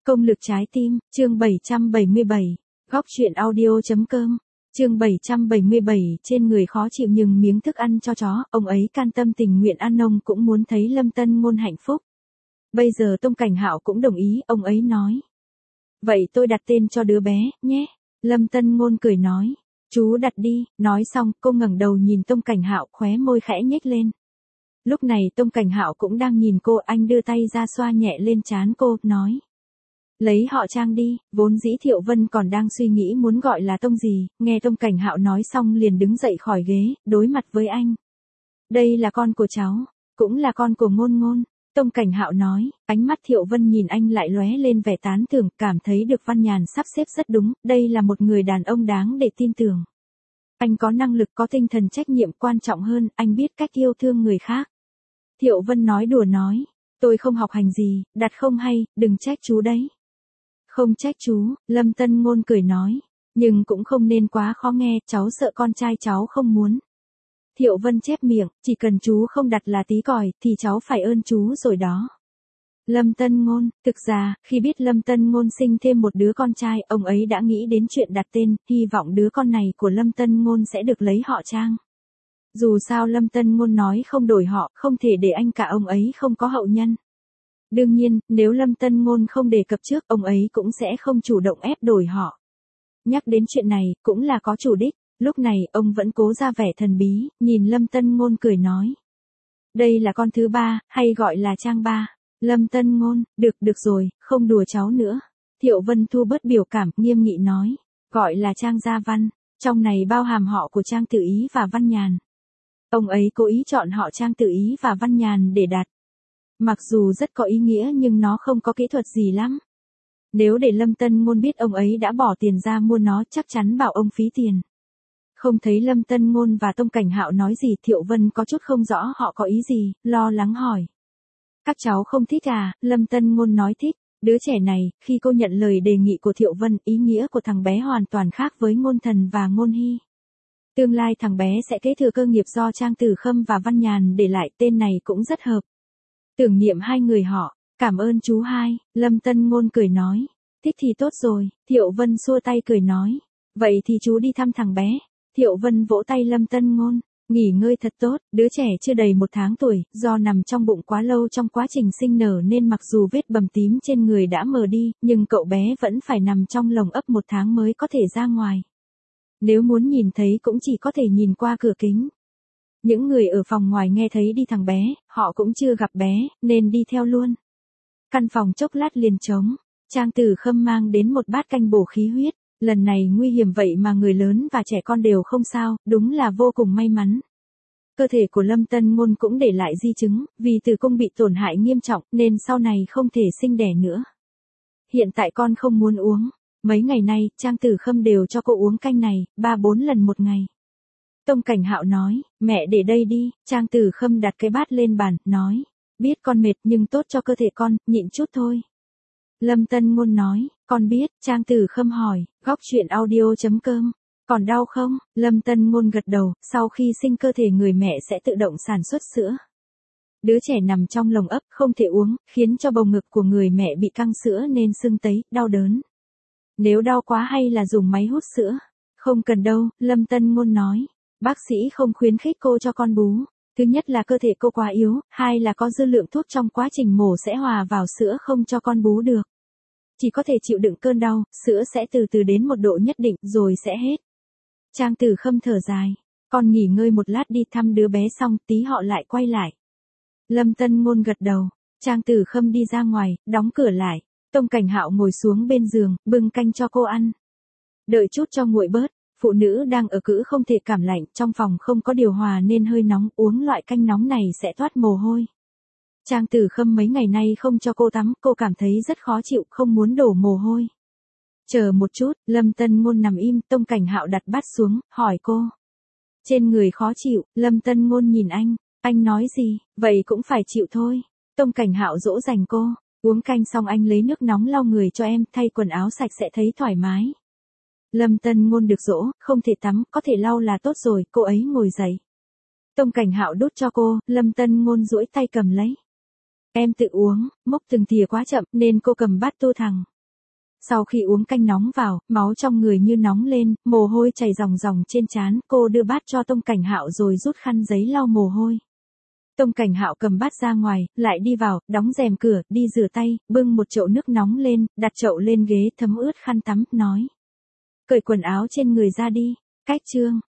Công lực trái tim, chương 777, góc truyện audio.com, chương 777 trên người khó chịu nhưng miếng thức ăn cho chó, ông ấy can tâm tình nguyện ăn nông cũng muốn thấy Lâm Tân Ngôn hạnh phúc. Bây giờ Tông Cảnh Hạo cũng đồng ý, ông ấy nói. Vậy tôi đặt tên cho đứa bé, nhé. Lâm Tân Ngôn cười nói. Chú đặt đi, nói xong, cô ngẩng đầu nhìn Tông Cảnh Hạo, khóe môi khẽ nhếch lên. Lúc này Tông Cảnh Hạo cũng đang nhìn cô, anh đưa tay ra xoa nhẹ lên trán cô, nói. Lấy họ Trang đi, vốn dĩ Thiệu Vân còn đang suy nghĩ muốn gọi là Tông gì, nghe Tông Cảnh Hạo nói xong liền đứng dậy khỏi ghế, đối mặt với anh. Đây là con của cháu, cũng là con của Ngôn Ngôn. Tông Cảnh Hạo nói, ánh mắt Thiệu Vân nhìn anh lại lóe lên vẻ tán thưởng, cảm thấy được Văn Nhàn sắp xếp rất đúng, đây là một người đàn ông đáng để tin tưởng. Anh có năng lực, có tinh thần trách nhiệm, quan trọng hơn, anh biết cách yêu thương người khác. Thiệu Vân nói đùa nói, tôi không học hành gì, đặt không hay, đừng trách chú đấy. Không trách chú, Lâm Tân Ngôn cười nói, nhưng cũng không nên quá khó nghe, cháu sợ con trai cháu không muốn. Thiệu Vân chép miệng, chỉ cần chú không đặt là tí còi, thì cháu phải ơn chú rồi đó. Lâm Tân Ngôn, thực ra, khi biết Lâm Tân Ngôn sinh thêm một đứa con trai, ông ấy đã nghĩ đến chuyện đặt tên, hy vọng đứa con này của Lâm Tân Ngôn sẽ được lấy họ Trang. Dù sao Lâm Tân Ngôn nói không đổi họ, không thể để anh cả ông ấy không có hậu nhân. Đương nhiên, nếu Lâm Tân Ngôn không đề cập trước, ông ấy cũng sẽ không chủ động ép đổi họ. Nhắc đến chuyện này, cũng là có chủ đích. Lúc này, ông vẫn cố ra vẻ thần bí, nhìn Lâm Tân Ngôn cười nói. Đây là con thứ ba, hay gọi là Trang ba. Lâm Tân Ngôn, được rồi, không đùa cháu nữa. Thiệu Vân thu bớt biểu cảm, nghiêm nghị nói. Gọi là Trang Gia Văn, trong này bao hàm họ của Trang Tự Ý và Văn Nhàn. Ông ấy cố ý chọn họ Trang Tự Ý và Văn Nhàn để đặt. Mặc dù rất có ý nghĩa nhưng nó không có kỹ thuật gì lắm. Nếu để Lâm Tân Ngôn biết ông ấy đã bỏ tiền ra mua nó, chắc chắn bảo ông phí tiền. Không thấy Lâm Tân Ngôn và Tông Cảnh Hạo nói gì, Thiệu Vân có chút không rõ họ có ý gì, lo lắng hỏi. Các cháu không thích à? Lâm Tân Ngôn nói thích. Đứa trẻ này, khi cô nhận lời đề nghị của Thiệu Vân, ý nghĩa của thằng bé hoàn toàn khác với Ngôn Thần và Ngôn Hy. Tương lai thằng bé sẽ kế thừa cơ nghiệp do Trang Tử Khâm và Văn Nhàn để lại, tên này cũng rất hợp. Tưởng niệm hai người họ, cảm ơn chú hai, Lâm Tân Ngôn cười nói. Thích thì tốt rồi, Thiệu Vân xua tay cười nói. Vậy thì chú đi thăm thằng bé. Thiệu Vân vỗ tay Lâm Tân Ngôn. Nghỉ ngơi thật tốt, đứa trẻ chưa đầy 1 tháng tuổi, do nằm trong bụng quá lâu trong quá trình sinh nở nên mặc dù vết bầm tím trên người đã mờ đi, nhưng cậu bé vẫn phải nằm trong lồng ấp 1 tháng mới có thể ra ngoài. Nếu muốn nhìn thấy cũng chỉ có thể nhìn qua cửa kính. Những người ở phòng ngoài nghe thấy đi thằng bé, họ cũng chưa gặp bé, nên đi theo luôn. Căn phòng chốc lát liền trống, Trang Tử Khâm mang đến một bát canh bổ khí huyết. Lần này nguy hiểm vậy mà người lớn và trẻ con đều không sao, đúng là vô cùng may mắn. Cơ thể của Lâm Tân Ngôn cũng để lại di chứng, vì tử cung bị tổn hại nghiêm trọng nên sau này không thể sinh đẻ nữa. Hiện tại con không muốn uống. Mấy ngày nay, Trang Tử Khâm đều cho cô uống canh này, 3-4 lần một ngày. Tông Cảnh Hạo nói, mẹ để đây đi, Trang Tử Khâm đặt cái bát lên bàn, nói. Biết con mệt nhưng tốt cho cơ thể con, nhịn chút thôi. Lâm Tân Ngôn nói, con biết, Trang Tử Khâm hỏi, góc truyện audio.com, còn đau không? Lâm Tân Ngôn gật đầu, sau khi sinh cơ thể người mẹ sẽ tự động sản xuất sữa. Đứa trẻ nằm trong lồng ấp, không thể uống, khiến cho bầu ngực của người mẹ bị căng sữa nên sưng tấy, đau đớn. Nếu đau quá hay là dùng máy hút sữa? Không cần đâu, Lâm Tân Ngôn nói. Bác sĩ không khuyến khích cô cho con bú. Thứ nhất là cơ thể cô quá yếu, hai là có dư lượng thuốc trong quá trình mổ sẽ hòa vào sữa không cho con bú được. Chỉ có thể chịu đựng cơn đau, sữa sẽ từ từ đến một độ nhất định rồi sẽ hết. Trang Tử Khâm thở dài. Con nghỉ ngơi một lát đi, thăm đứa bé xong tí họ lại quay lại. Lâm Tân Ngôn gật đầu. Trang Tử Khâm đi ra ngoài, đóng cửa lại. Tông Cảnh Hạo ngồi xuống bên giường, bưng canh cho cô ăn. Đợi chút cho nguội bớt. Phụ nữ đang ở cữ không thể cảm lạnh, trong phòng không có điều hòa nên hơi nóng, uống loại canh nóng này sẽ toát mồ hôi. Trang Tử Khâm mấy ngày nay không cho cô tắm, cô cảm thấy rất khó chịu, không muốn đổ mồ hôi. Chờ một chút, Lâm Tân Ngôn nằm im, Tông Cảnh Hạo đặt bát xuống, hỏi cô. Trên người khó chịu, Lâm Tân Ngôn nhìn anh nói gì, vậy cũng phải chịu thôi. Tông Cảnh Hạo dỗ dành cô, uống canh xong anh lấy nước nóng lau người cho em, thay quần áo sạch sẽ thấy thoải mái. Lâm Tân Ngôn được dỗ, không thể tắm, có thể lau là tốt rồi, cô ấy ngồi dậy. Tông Cảnh Hạo đút cho cô, Lâm Tân Ngôn duỗi tay cầm lấy. Em tự uống, múc từng thìa quá chậm nên cô cầm bát tu thẳng. Sau khi uống canh nóng vào, máu trong người như nóng lên, mồ hôi chảy ròng ròng trên trán, cô đưa bát cho Tông Cảnh Hạo rồi rút khăn giấy lau mồ hôi. Tông Cảnh Hạo cầm bát ra ngoài, lại đi vào, đóng rèm cửa, đi rửa tay, bưng một chậu nước nóng lên, đặt chậu lên ghế thấm ướt khăn tắm, nói. Cởi quần áo trên người ra đi, cách chương.